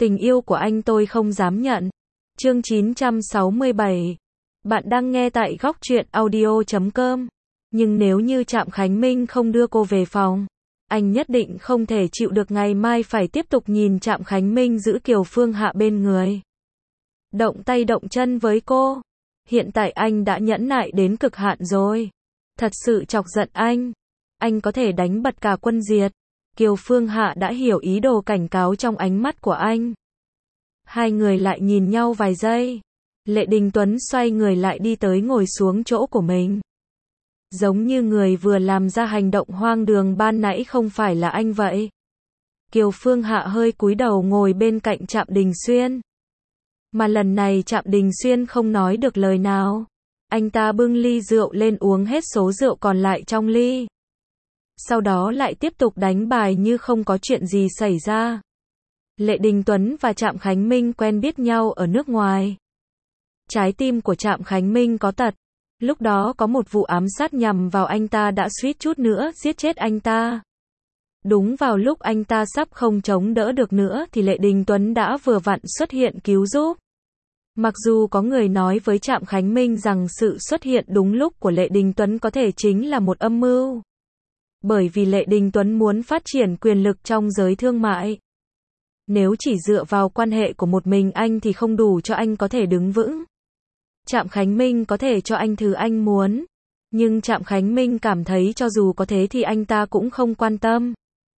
Tình yêu của anh tôi không dám nhận. Chương 967. Bạn đang nghe tại góc truyện audio.com. Nhưng nếu như Trạm Khánh Minh không đưa cô về phòng, anh nhất định không thể chịu được ngày mai phải tiếp tục nhìn Trạm Khánh Minh giữ Kiều Phương Hạ bên người, động tay động chân với cô. Hiện tại anh đã nhẫn nại đến cực hạn rồi. Thật sự chọc giận anh có thể đánh bật cả quân Diệt. Kiều Phương Hạ đã hiểu ý đồ cảnh cáo trong ánh mắt của anh. Hai người lại nhìn nhau vài giây. Lệ Đình Tuấn xoay người lại đi tới ngồi xuống chỗ của mình. Giống như người vừa làm ra hành động hoang đường ban nãy không phải là anh vậy. Kiều Phương Hạ hơi cúi đầu ngồi bên cạnh Trạm Đình Xuyên. Mà lần này Trạm Đình Xuyên không nói được lời nào. Anh ta bưng ly rượu lên uống hết số rượu còn lại trong ly. Sau đó lại tiếp tục đánh bài như không có chuyện gì xảy ra. Lệ Đình Tuấn và Trạm Khánh Minh quen biết nhau ở nước ngoài. Trái tim của Trạm Khánh Minh có tật. Lúc đó có một vụ ám sát nhằm vào anh ta đã suýt chút nữa giết chết anh ta. Đúng vào lúc anh ta sắp không chống đỡ được nữa thì Lệ Đình Tuấn đã vừa vặn xuất hiện cứu giúp. Mặc dù có người nói với Trạm Khánh Minh rằng sự xuất hiện đúng lúc của Lệ Đình Tuấn có thể chính là một âm mưu. Bởi vì Lệ Đình Tuấn muốn phát triển quyền lực trong giới thương mại. Nếu chỉ dựa vào quan hệ của một mình anh thì không đủ cho anh có thể đứng vững. Trạm Khánh Minh có thể cho anh thứ anh muốn. Nhưng Trạm Khánh Minh cảm thấy cho dù có thế thì anh ta cũng không quan tâm.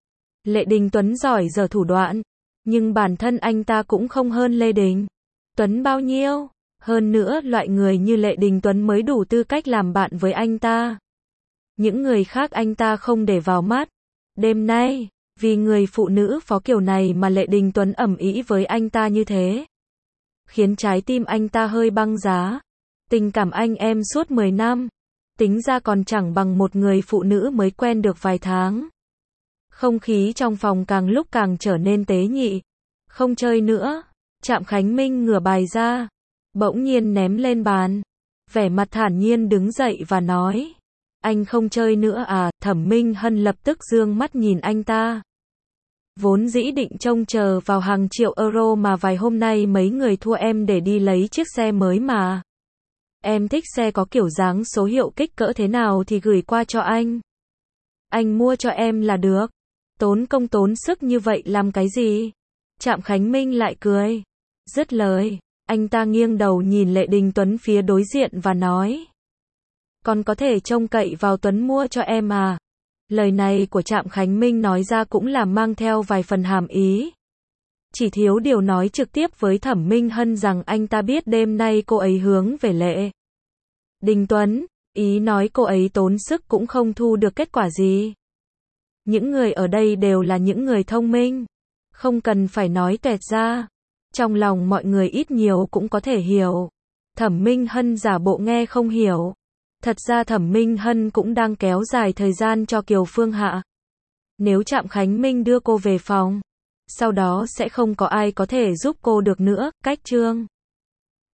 Lệ Đình Tuấn giỏi giở thủ đoạn. Nhưng bản thân anh ta cũng không hơn Lệ Đình Tuấn bao nhiêu. Hơn nữa loại người như Lệ Đình Tuấn mới đủ tư cách làm bạn với anh ta. Những người khác anh ta không để vào mắt. Đêm nay, vì người phụ nữ phó kiểu này mà Lệ Đình Tuấn ầm ĩ với anh ta như thế, khiến trái tim anh ta hơi băng giá. Tình cảm anh em suốt 10 năm, tính ra còn chẳng bằng một người phụ nữ mới quen được vài tháng. Không khí trong phòng càng lúc càng trở nên tế nhị. Không chơi nữa. Trạm Khánh Minh ngửa bài ra, bỗng nhiên ném lên bàn, vẻ mặt thản nhiên đứng dậy và nói: anh không chơi nữa à? Thẩm Minh Hân lập tức giương mắt nhìn anh ta. Vốn dĩ định trông chờ vào hàng triệu euro mà vài hôm nay mấy người thua em để đi lấy chiếc xe mới mà. Em thích xe có kiểu dáng số hiệu kích cỡ thế nào thì gửi qua cho anh. Anh mua cho em là được. Tốn công tốn sức như vậy làm cái gì? Trạm Khánh Minh lại cười. Dứt lời, anh ta nghiêng đầu nhìn Lệ Đình Tuấn phía đối diện và nói: còn có thể trông cậy vào Tuấn mua cho em à? Lời này của Trạm Khánh Minh nói ra cũng là mang theo vài phần hàm ý. Chỉ thiếu điều nói trực tiếp với Thẩm Minh Hân rằng anh ta biết đêm nay cô ấy hướng về Lệ Đình Tuấn, ý nói cô ấy tốn sức cũng không thu được kết quả gì. Những người ở đây đều là những người thông minh, không cần phải nói toẹt ra. Trong lòng mọi người ít nhiều cũng có thể hiểu. Thẩm Minh Hân giả bộ nghe không hiểu. Thật ra Thẩm Minh Hân cũng đang kéo dài thời gian cho Kiều Phương Hạ. Nếu Trạm Khánh Minh đưa cô về phòng, sau đó sẽ không có ai có thể giúp cô được nữa. Cách chương